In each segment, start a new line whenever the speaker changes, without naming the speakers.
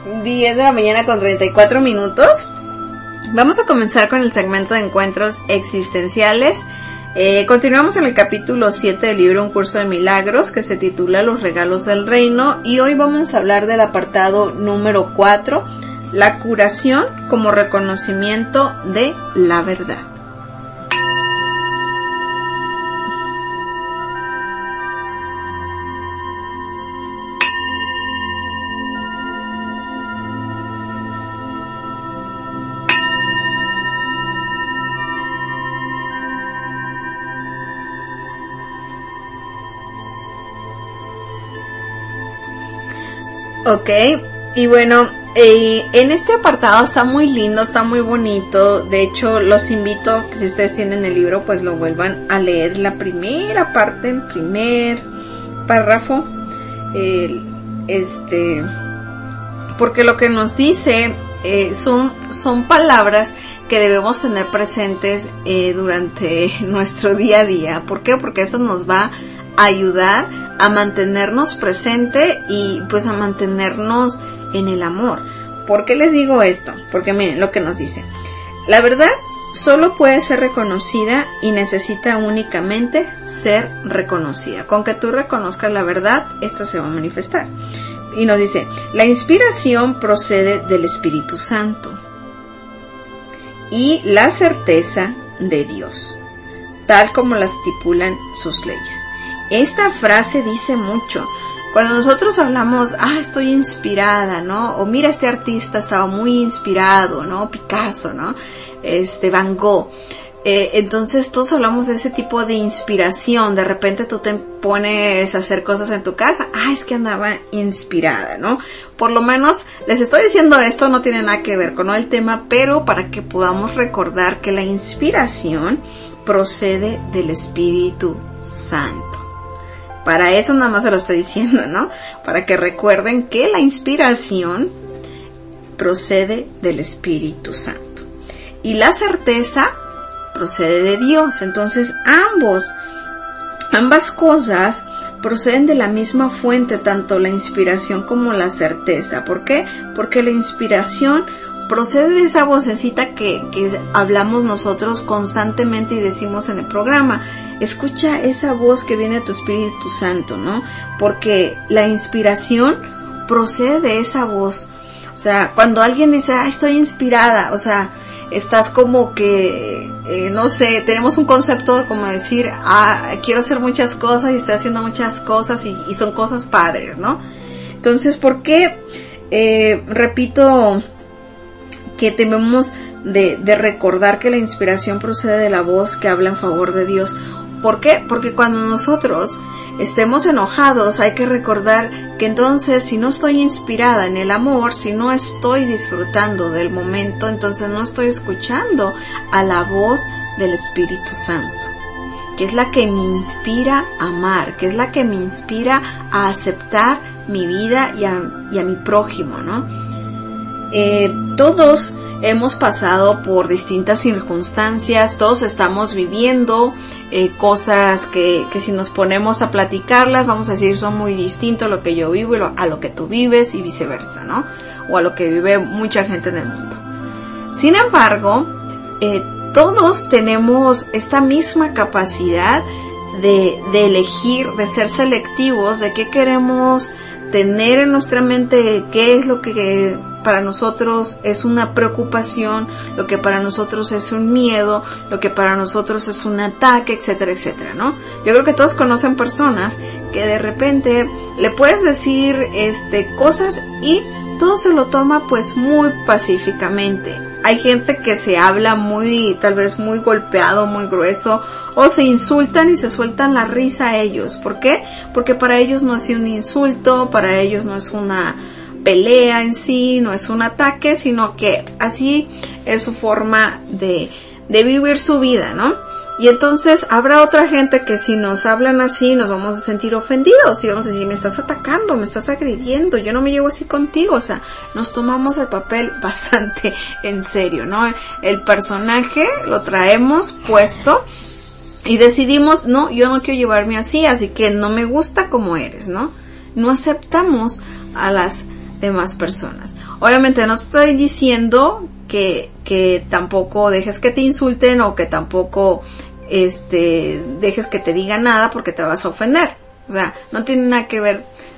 10 de la mañana con 34 minutos. Vamos a comenzar con el segmento de encuentros existenciales. Continuamos en el capítulo 7 del libro Un Curso de Milagros, que se titula Los Regalos del Reino, y hoy vamos a hablar del apartado número 4, la curación como reconocimiento de la verdad. Ok, y bueno, en este apartado está muy lindo, está muy bonito. De hecho, los invito a que si ustedes tienen el libro, pues lo vuelvan a leer la primera parte, el primer párrafo, porque lo que nos dice son palabras que debemos tener presentes durante nuestro día a día. ¿Por qué? Porque eso nos va a ayudar a mantenernos presente y pues a mantenernos en el amor. ¿Por qué les digo esto? Porque miren lo que nos dice. La verdad solo puede ser reconocida y necesita únicamente ser reconocida. Con que tú reconozcas la verdad, esta se va a manifestar. Y nos dice, la inspiración procede del Espíritu Santo y la certeza de Dios, tal como la estipulan sus leyes. Esta frase dice mucho. Cuando nosotros hablamos, estoy inspirada, ¿no? O mira, este artista estaba muy inspirado, ¿no? Picasso, ¿no? Van Gogh. Entonces todos hablamos de ese tipo de inspiración. De repente tú te pones a hacer cosas en tu casa. Es que andaba inspirada, ¿no? Por lo menos les estoy diciendo esto, no tiene nada que ver con el tema, pero para que podamos recordar que la inspiración procede del Espíritu Santo. Para eso nada más se lo estoy diciendo, ¿no? Para que recuerden que la inspiración procede del Espíritu Santo. Y la certeza procede de Dios. Entonces ambas cosas proceden de la misma fuente, tanto la inspiración como la certeza. ¿Por qué? Porque la inspiración procede de esa vocecita que hablamos nosotros constantemente y decimos en el programa. Escucha esa voz que viene de tu Espíritu Santo, ¿no? Porque la inspiración procede de esa voz. O sea, cuando alguien dice, estoy inspirada, o sea, estás como que, no sé, tenemos un concepto como decir, quiero hacer muchas cosas y estoy haciendo muchas cosas y son cosas padres, ¿no? Entonces, ¿por qué? Repito que debemos de recordar que la inspiración procede de la voz que habla en favor de Dios. ¿Por qué? Porque cuando nosotros estemos enojados hay que recordar que entonces si no estoy inspirada en el amor, si no estoy disfrutando del momento, entonces no estoy escuchando a la voz del Espíritu Santo, que es la que me inspira a amar, que es la que me inspira a aceptar mi vida y a mi prójimo, ¿no? Todos hemos pasado por distintas circunstancias, todos estamos viviendo cosas que si nos ponemos a platicarlas vamos a decir son muy distintos lo que yo vivo a lo que tú vives y viceversa, ¿no? O a lo que vive mucha gente en el mundo. Sin embargo, todos tenemos esta misma capacidad de elegir, de ser selectivos, de qué queremos tener en nuestra mente, qué es lo que para nosotros es una preocupación, lo que para nosotros es un miedo, lo que para nosotros es un ataque, etcétera, etcétera, ¿no? Yo creo que todos conocen personas que de repente le puedes decir cosas y todo se lo toma pues muy pacíficamente. Hay gente que se habla tal vez muy golpeado, muy grueso, o se insultan y se sueltan la risa a ellos. ¿Por qué? Porque para ellos no es un insulto, para ellos no es una pelea en sí, no es un ataque, sino que así es su forma de vivir su vida, ¿no? Y entonces habrá otra gente que si nos hablan así nos vamos a sentir ofendidos y vamos a decir, me estás atacando, me estás agrediendo, yo no me llevo así contigo. O sea, nos tomamos el papel bastante en serio, ¿no? El personaje lo traemos puesto y decidimos, no, yo no quiero llevarme así que no me gusta como eres, ¿no? No aceptamos a las demás personas. Obviamente no estoy diciendo que tampoco dejes que te insulten o que tampoco dejes que te digan nada porque te vas a ofender. O sea, no tiene nada que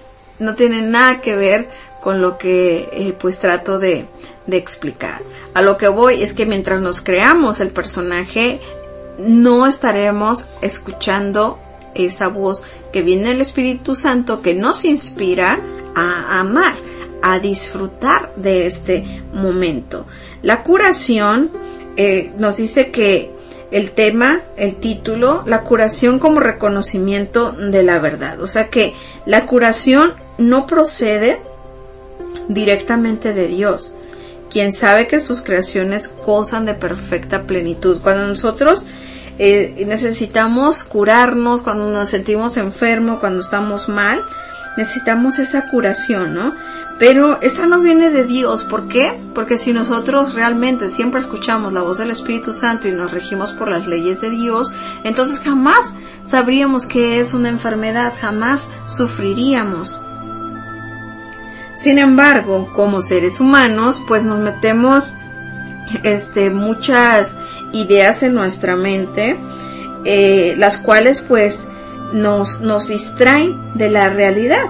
ver con lo que pues trato de explicar. A lo que voy es que mientras nos creamos el personaje, no estaremos escuchando esa voz que viene del Espíritu Santo, que nos inspira a amar, a disfrutar de este momento. La curación nos dice que el título, la curación como reconocimiento de la verdad. O sea que la curación no procede directamente de Dios, quien sabe que sus creaciones gozan de perfecta plenitud. Cuando nosotros necesitamos curarnos, cuando nos sentimos enfermos, cuando estamos mal, necesitamos esa curación, ¿no? Pero esta no viene de Dios. ¿Por qué? Porque si nosotros realmente siempre escuchamos la voz del Espíritu Santo y nos regimos por las leyes de Dios, entonces jamás sabríamos qué es una enfermedad, jamás sufriríamos. Sin embargo, como seres humanos, pues nos metemos muchas ideas en nuestra mente, las cuales pues nos distraen de la realidad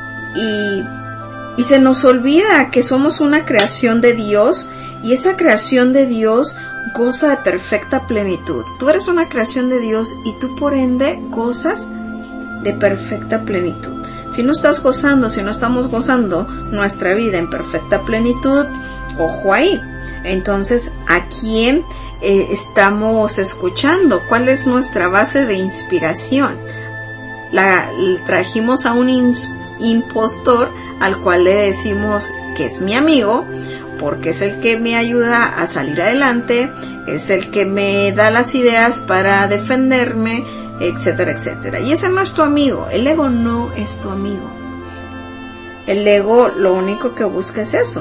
y se nos olvida que somos una creación de Dios, y esa creación de Dios goza de perfecta plenitud. Tú eres una creación de Dios y tú por ende gozas de perfecta plenitud. Si no estás gozando, si no estamos gozando nuestra vida en perfecta plenitud, ojo ahí. Entonces, ¿a quién estamos escuchando? ¿Cuál es nuestra base de inspiración? Trajimos a un impostor al cual le decimos que es mi amigo, porque es el que me ayuda a salir adelante, es el que me da las ideas para defenderme, etcétera, etcétera. Y ese no es tu amigo. El ego no es tu amigo. El ego lo único que busca es eso: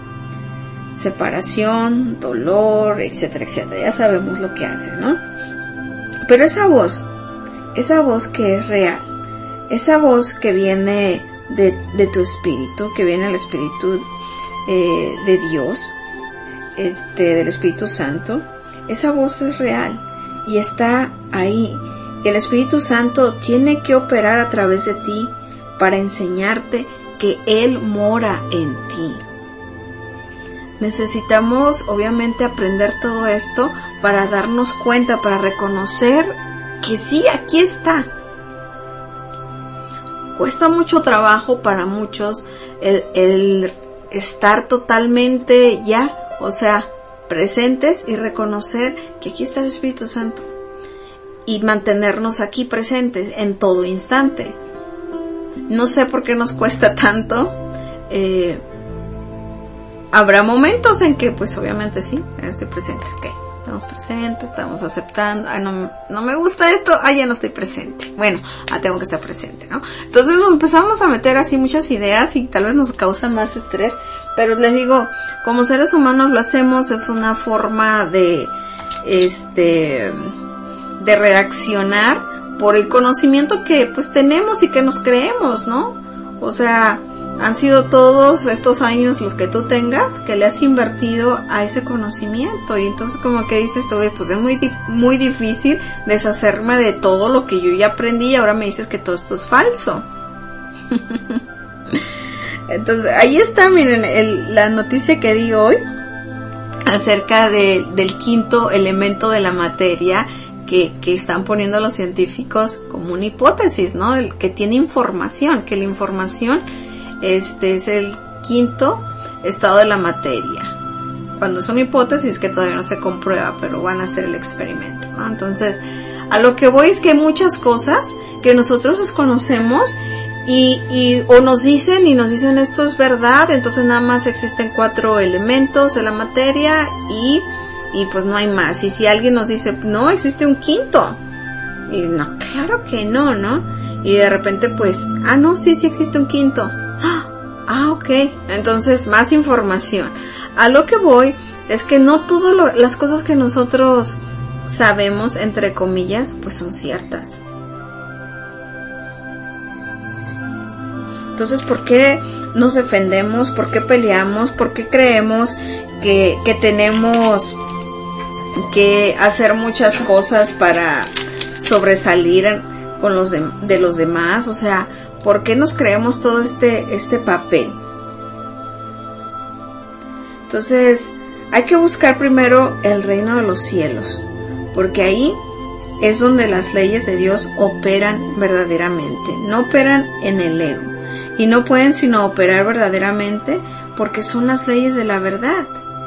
separación, dolor, etcétera, etcétera. Ya sabemos lo que hace, ¿no? Pero esa voz que es real, esa voz que viene de tu espíritu, que viene del Espíritu de Dios, del Espíritu Santo, esa voz es real y está ahí. Y el Espíritu Santo tiene que operar a través de ti para enseñarte que Él mora en ti. Necesitamos obviamente aprender todo esto para darnos cuenta, para reconocer que sí, aquí está. Cuesta mucho trabajo para muchos el estar totalmente ya, o sea, presentes y reconocer que aquí está el Espíritu Santo y mantenernos aquí presentes en todo instante. No sé por qué nos cuesta tanto. Habrá momentos en que pues obviamente sí, estoy presente, ok, estamos presentes, estamos aceptando, ay, no me gusta esto, ay, ya no estoy presente, bueno, tengo que estar presente, ¿no? Entonces nos empezamos a meter así muchas ideas y tal vez nos causa más estrés, pero les digo, como seres humanos lo hacemos, es una forma de reaccionar por el conocimiento que pues tenemos y que nos creemos, ¿no? O sea, han sido todos estos años los que tú tengas que le has invertido a ese conocimiento, y entonces como que dices tú, pues es muy difícil deshacerme de todo lo que yo ya aprendí y ahora me dices que todo esto es falso. Entonces ahí está, miren, la noticia que di hoy acerca del quinto elemento de la materia que están poniendo los científicos como una hipótesis, ¿no? El que tiene información, que la información es el quinto estado de la materia. Cuando es una hipótesis que todavía no se comprueba, pero van a hacer el experimento, ¿no? Entonces, a lo que voy es que hay muchas cosas que nosotros desconocemos y o nos dicen esto es verdad, entonces nada más existen 4 elementos de la materia y pues no hay más. Y si alguien nos dice, no, existe un quinto, y no, claro que no, ¿no? Y de repente pues, no, sí existe un quinto. Ok, entonces más información. A lo que voy es que no todas las cosas que nosotros sabemos, entre comillas, pues son ciertas. Entonces, ¿por qué nos defendemos? ¿Por qué peleamos? ¿Por qué creemos que tenemos que hacer muchas cosas para sobresalir con de los demás? O sea, ¿por qué nos creemos todo este papel? Entonces, hay que buscar primero el reino de los cielos, porque ahí es donde las leyes de Dios operan verdaderamente, no operan en el ego, y no pueden sino operar verdaderamente porque son las leyes de la verdad.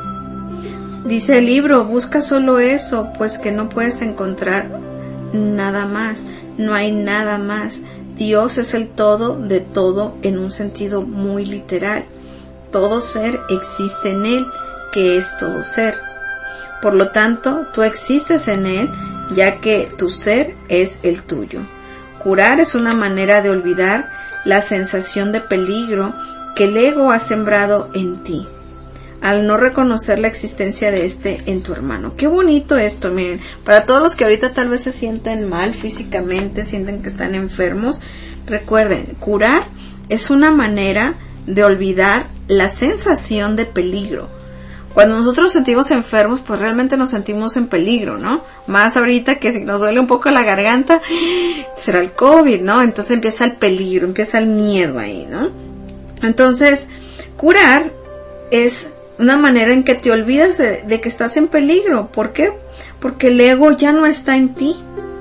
Dice el libro, busca solo eso, pues que no puedes encontrar nada más, no hay nada más. Dios es el todo de todo en un sentido muy literal. Todo ser existe en Él, que es todo ser. Por lo tanto, tú existes en Él, ya que tu ser es el tuyo. Curar es una manera de olvidar la sensación de peligro que el ego ha sembrado en ti, al no reconocer la existencia de en tu hermano. Qué bonito esto, miren, para todos los que ahorita tal vez se sienten mal físicamente, sienten que están enfermos, recuerden, curar es una manera de olvidar la sensación de peligro. Cuando nosotros nos sentimos enfermos, pues realmente nos sentimos en peligro, ¿no? Más ahorita que si nos duele un poco la garganta, será el COVID, ¿no? Entonces empieza el peligro, empieza el miedo ahí, ¿no? Entonces, curar es una manera en que te olvidas de que estás en peligro. ¿Por qué? Porque el ego ya no está en ti.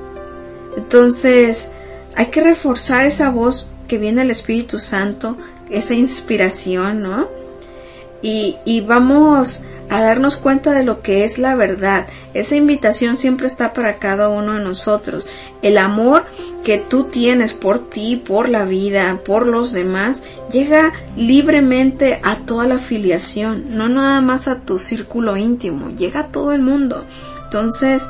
Entonces, hay que reforzar esa voz que viene del Espíritu Santo, esa inspiración, ¿no? Y vamos a darnos cuenta de lo que es la verdad. Esa invitación siempre está para cada uno de nosotros. El amor que tú tienes por ti, por la vida, por los demás, llega libremente a toda la filiación, no nada más a tu círculo íntimo, llega a todo el mundo. Entonces,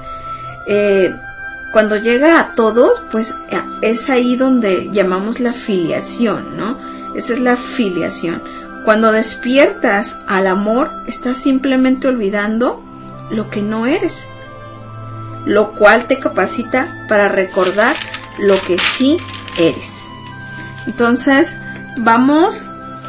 cuando llega a todos, pues es ahí donde llamamos la filiación, ¿no? Esa es la filiación. Cuando despiertas al amor, estás simplemente olvidando lo que no eres, lo cual te capacita para recordar lo que sí eres. Entonces, vamos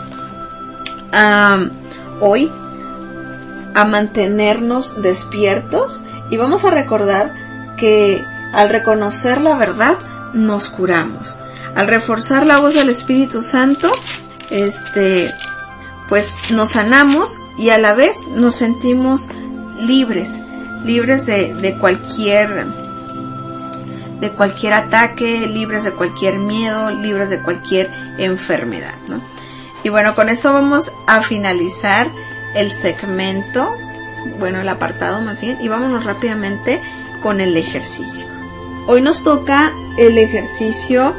hoy a mantenernos despiertos y vamos a recordar que al reconocer la verdad, nos curamos. Al reforzar la voz del Espíritu Santo, pues nos sanamos y a la vez nos sentimos libres de cualquier ataque, libres de cualquier miedo, libres de cualquier enfermedad, ¿no? Y bueno, con esto vamos a finalizar el segmento, bueno, el apartado más bien, y vámonos rápidamente con el ejercicio. Hoy nos toca el ejercicio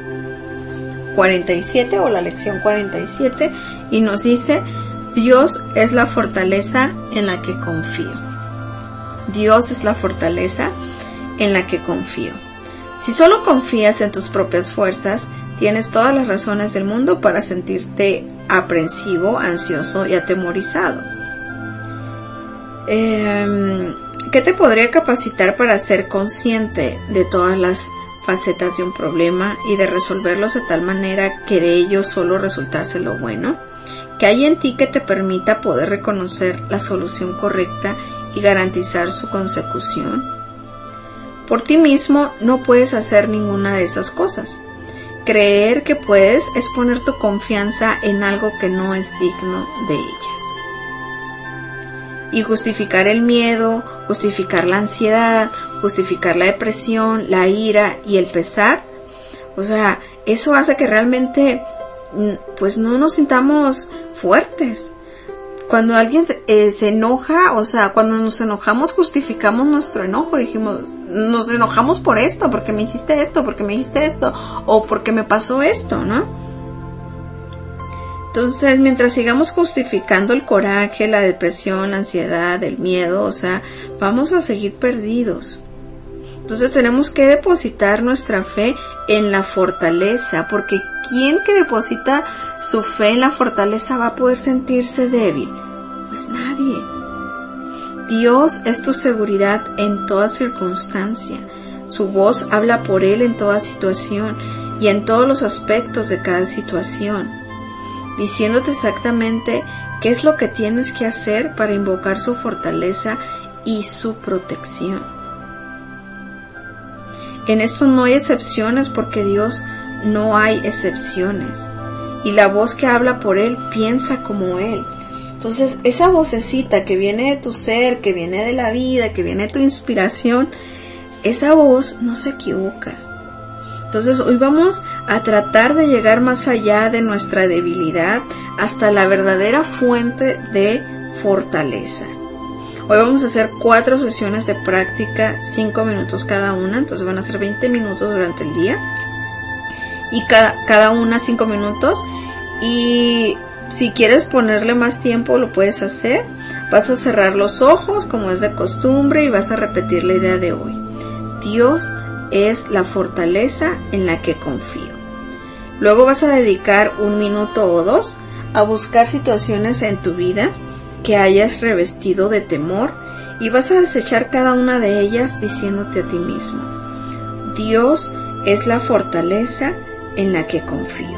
47 o la lección 47 y nos dice: Dios es la fortaleza en la que confío. Dios es la fortaleza en la que confío. Si solo confías en tus propias fuerzas, tienes todas las razones del mundo para sentirte aprensivo, ansioso y atemorizado. ¿Qué te podría capacitar para ser consciente de todas las facetas de un problema y de resolverlos de tal manera que de ellos solo resultase lo bueno? ¿Qué hay en ti que te permita poder reconocer la solución correcta y garantizar su consecución? Por ti mismo no puedes hacer ninguna de esas cosas. Creer que puedes es poner tu confianza en algo que no es digno de ellas. Y justificar el miedo, justificar la ansiedad, justificar la depresión, la ira y el pesar, o sea, eso hace que realmente pues no nos sintamos fuertes. Cuando alguien se enoja, o sea, cuando nos enojamos justificamos nuestro enojo, dijimos, nos enojamos por esto, porque me hiciste esto, porque me dijiste esto, o porque me pasó esto, ¿no? Entonces, mientras sigamos justificando el coraje, la depresión, la ansiedad, el miedo, o sea, vamos a seguir perdidos. Entonces tenemos que depositar nuestra fe en la fortaleza, porque ¿quién que deposita su fe en la fortaleza va a poder sentirse débil? Pues nadie. Dios es tu seguridad en toda circunstancia. Su voz habla por Él en toda situación y en todos los aspectos de cada situación. diciéndote exactamente qué es lo que tienes que hacer para invocar su fortaleza y su protección. En esto no hay excepciones, porque Dios no hay excepciones. Y la voz que habla por Él piensa como Él. Entonces, esa vocecita que viene de tu ser, que viene de la vida, que viene de tu inspiración, esa voz no se equivoca. Entonces, hoy vamos a tratar de llegar más allá de nuestra debilidad hasta la verdadera fuente de fortaleza. Hoy vamos a hacer 4 sesiones de práctica, 5 minutos cada una, entonces van a ser 20 minutos durante el día. Y cada una 5 minutos. Y si quieres ponerle más tiempo, lo puedes hacer. Vas a cerrar los ojos como es de costumbre y vas a repetir la idea de hoy. Dios es la fortaleza en la que confío. Luego vas a dedicar 1 minuto o 2 a buscar situaciones en tu vida que hayas revestido de temor y vas a desechar cada una de ellas diciéndote a ti mismo: Dios es la fortaleza en la que confío.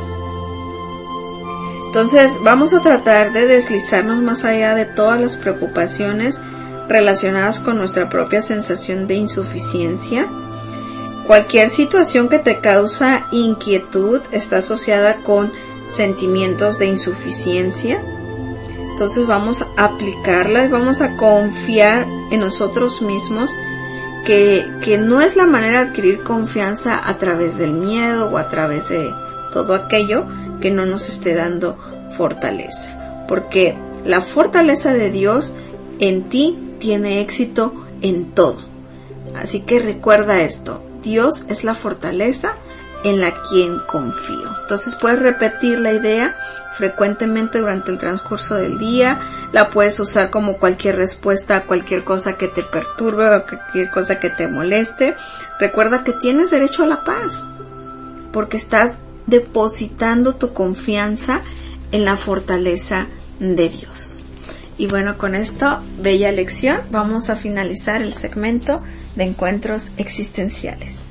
Entonces vamos a tratar de deslizarnos más allá de todas las preocupaciones relacionadas con nuestra propia sensación de insuficiencia. Cualquier situación que te causa inquietud está asociada con sentimientos de insuficiencia. Entonces vamos a aplicarla y vamos a confiar en nosotros mismos, que no es la manera de adquirir confianza a través del miedo o a través de todo aquello que no nos esté dando fortaleza. Porque la fortaleza de Dios en ti tiene éxito en todo. Así que recuerda esto: Dios es la fortaleza en la quien confío. Entonces puedes repetir la idea frecuentemente durante el transcurso del día. La puedes usar como cualquier respuesta a cualquier cosa que te perturbe o cualquier cosa que te moleste. Recuerda que tienes derecho a la paz, porque estás depositando tu confianza en la fortaleza de Dios. Y bueno, con esto, bella lección, vamos a finalizar el segmento de encuentros existenciales.